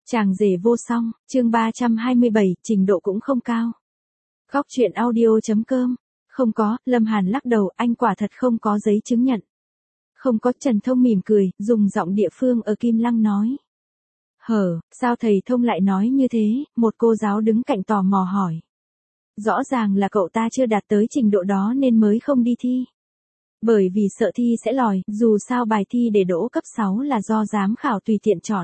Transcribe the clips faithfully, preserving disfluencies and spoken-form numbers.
Chàng rể vô song, chương ba trăm hai mươi bảy, trình độ cũng không cao. Góc truyện audio.com. Không có, Lâm Hàn lắc đầu, anh quả thật không có giấy chứng nhận. Không có. Trần Thông mỉm cười, dùng giọng địa phương ở Kim Lăng nói. Hở, sao thầy Thông lại nói như thế? Một cô giáo đứng cạnh tò mò hỏi. Rõ ràng là cậu ta chưa đạt tới trình độ đó nên mới không đi thi. Bởi vì sợ thi sẽ lòi, dù sao bài thi để đỗ cấp sáu là do giám khảo tùy tiện chọn.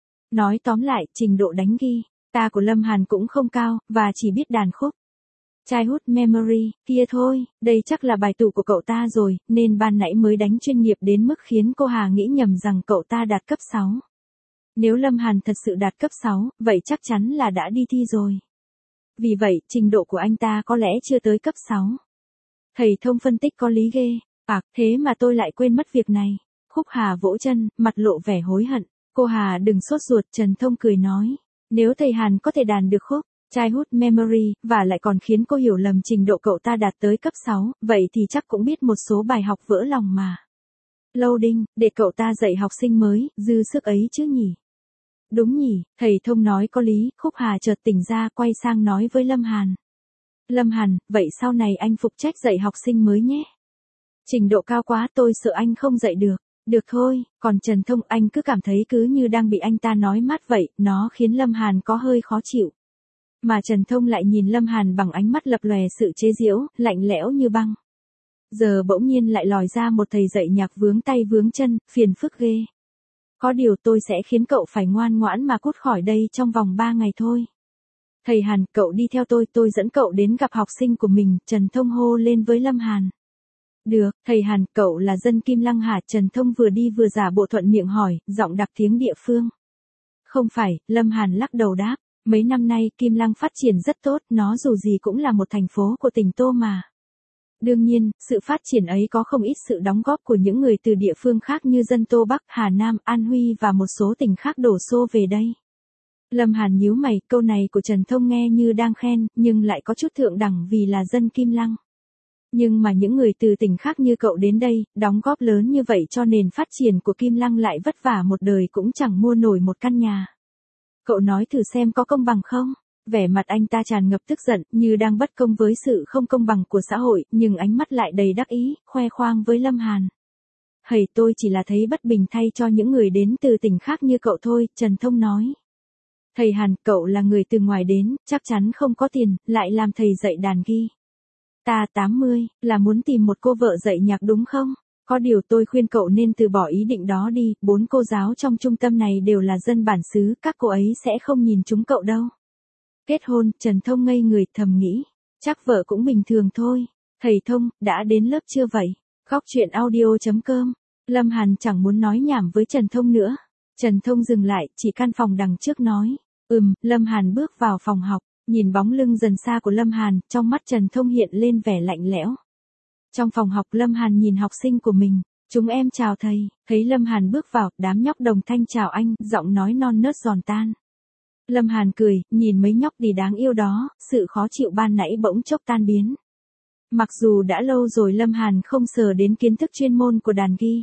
Nói tóm lại, trình độ đánh ghi, ta của Lâm Hàn cũng không cao, và chỉ biết đàn khúc. Childhood memory, kia thôi, đây chắc là bài tủ của cậu ta rồi, nên ban nãy mới đánh chuyên nghiệp đến mức khiến cô Hà nghĩ nhầm rằng cậu ta đạt cấp sáu. Nếu Lâm Hàn thật sự đạt cấp sáu, vậy chắc chắn là đã đi thi rồi. Vì vậy, trình độ của anh ta có lẽ chưa tới cấp sáu. Thầy Thông phân tích có lý ghê, à, thế mà tôi lại quên mất việc này. Khúc Hà vỗ chân, mặt lộ vẻ hối hận. Cô Hà đừng sốt ruột, Trần Thông cười nói. Nếu thầy Hàn có thể đàn được khúc Childhood Memory, và lại còn khiến cô hiểu lầm trình độ cậu ta đạt tới cấp sáu, vậy thì chắc cũng biết một số bài học vỡ lòng mà. Loading, để cậu ta dạy học sinh mới, dư sức ấy chứ nhỉ. Đúng nhỉ, thầy Thông nói có lý. Khúc Hà chợt tỉnh ra, quay sang nói với Lâm Hàn. Lâm Hàn, vậy sau này anh phụ trách dạy học sinh mới nhé. Trình độ cao quá tôi sợ anh không dạy được. Được thôi, còn Trần Thông anh cứ cảm thấy cứ như đang bị anh ta nói mát vậy, nó khiến Lâm Hàn có hơi khó chịu. Mà Trần Thông lại nhìn Lâm Hàn bằng ánh mắt lập lòe sự chế giễu, lạnh lẽo như băng. Giờ bỗng nhiên lại lòi ra một thầy dạy nhạc vướng tay vướng chân, phiền phức ghê. Có điều tôi sẽ khiến cậu phải ngoan ngoãn mà cút khỏi đây trong vòng ba ngày thôi. Thầy Hàn, cậu đi theo tôi, tôi dẫn cậu đến gặp học sinh của mình, Trần Thông hô lên với Lâm Hàn. Được, thầy Hàn, cậu là dân Kim Lăng hả? Trần Thông vừa đi vừa giả bộ thuận miệng hỏi, giọng đặc tiếng địa phương. Không phải, Lâm Hàn lắc đầu đáp, mấy năm nay Kim Lăng phát triển rất tốt, nó dù gì cũng là một thành phố của tỉnh Tô mà. Đương nhiên, sự phát triển ấy có không ít sự đóng góp của những người từ địa phương khác như dân Tô Bắc, Hà Nam, An Huy và một số tỉnh khác đổ xô về đây. Lâm Hàn nhíu mày, câu này của Trần Thông nghe như đang khen, nhưng lại có chút thượng đẳng vì là dân Kim Lăng. Nhưng mà những người từ tỉnh khác như cậu đến đây, đóng góp lớn như vậy cho nền phát triển của Kim Lăng lại vất vả một đời cũng chẳng mua nổi một căn nhà. Cậu nói thử xem có công bằng không? Vẻ mặt anh ta tràn ngập tức giận, như đang bất công với sự không công bằng của xã hội, nhưng ánh mắt lại đầy đắc ý, khoe khoang với Lâm Hàn. Hầy, tôi chỉ là thấy bất bình thay cho những người đến từ tỉnh khác như cậu thôi, Trần Thông nói. Thầy Hàn, cậu là người từ ngoài đến, chắc chắn không có tiền, lại làm thầy dạy đàn ghi. Ta tám mươi, là muốn tìm một cô vợ dạy nhạc đúng không? Có điều tôi khuyên cậu nên từ bỏ ý định đó đi, bốn cô giáo trong trung tâm này đều là dân bản xứ, các cô ấy sẽ không nhìn chúng cậu đâu. Kết hôn, Trần Thông ngây người thầm nghĩ, chắc vợ cũng bình thường thôi. Thầy Thông, đã đến lớp chưa vậy? Góc truyện audio.com. Lâm Hàn chẳng muốn nói nhảm với Trần Thông nữa. Trần Thông dừng lại, chỉ căn phòng đằng trước nói. Ừm, Lâm Hàn bước vào phòng học. Nhìn bóng lưng dần xa của Lâm Hàn, trong mắt Trần Thông hiện lên vẻ lạnh lẽo. Trong phòng học Lâm Hàn nhìn học sinh của mình. Chúng em chào thầy. Thấy Lâm Hàn bước vào, đám nhóc đồng thanh chào anh, giọng nói non nớt giòn tan. Lâm Hàn cười, nhìn mấy nhóc đi đáng yêu đó, sự khó chịu ban nãy bỗng chốc tan biến. Mặc dù đã lâu rồi Lâm Hàn không sờ đến kiến thức chuyên môn của đàn ghi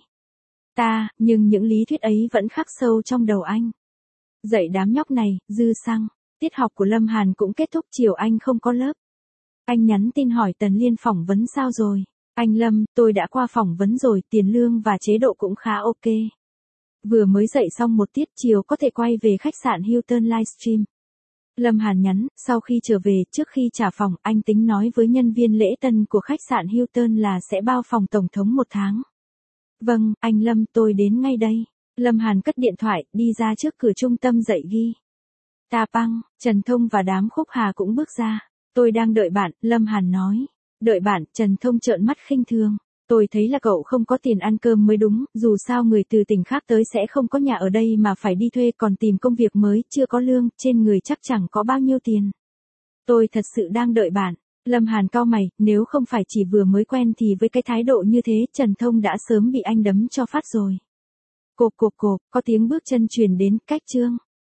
ta, nhưng những lý thuyết ấy vẫn khắc sâu trong đầu anh. Dạy đám nhóc này, dư xăng. Tiết học của Lâm Hàn cũng kết thúc, chiều anh không có lớp. Anh nhắn tin hỏi Tần Liên phỏng vấn sao rồi. Anh Lâm, tôi đã qua phỏng vấn rồi, tiền lương và chế độ cũng khá ok. Vừa mới dạy xong một tiết, chiều có thể quay về khách sạn Hilton livestream. Lâm Hàn nhắn, sau khi trở về, trước khi trả phòng, anh tính nói với nhân viên lễ tân của khách sạn Hilton là sẽ bao phòng tổng thống một tháng. Vâng, anh Lâm, tôi đến ngay đây. Lâm Hàn cất điện thoại, đi ra trước cửa trung tâm dạy ghi ta băng. Trần Thông và đám Khúc Hà cũng bước ra. Tôi đang đợi bạn, Lâm Hàn nói. Đợi bạn, Trần Thông trợn mắt khinh thường. Tôi thấy là cậu không có tiền ăn cơm mới đúng, dù sao người từ tỉnh khác tới sẽ không có nhà ở đây mà phải đi thuê, còn tìm công việc mới, chưa có lương, trên người chắc chẳng có bao nhiêu tiền. Tôi thật sự đang đợi bạn. Lâm Hàn cau mày, nếu không phải chỉ vừa mới quen thì với cái thái độ như thế, Trần Thông đã sớm bị anh đấm cho phát rồi. Cộp cộp cộp, có tiếng bước chân truyền đến, cách chương.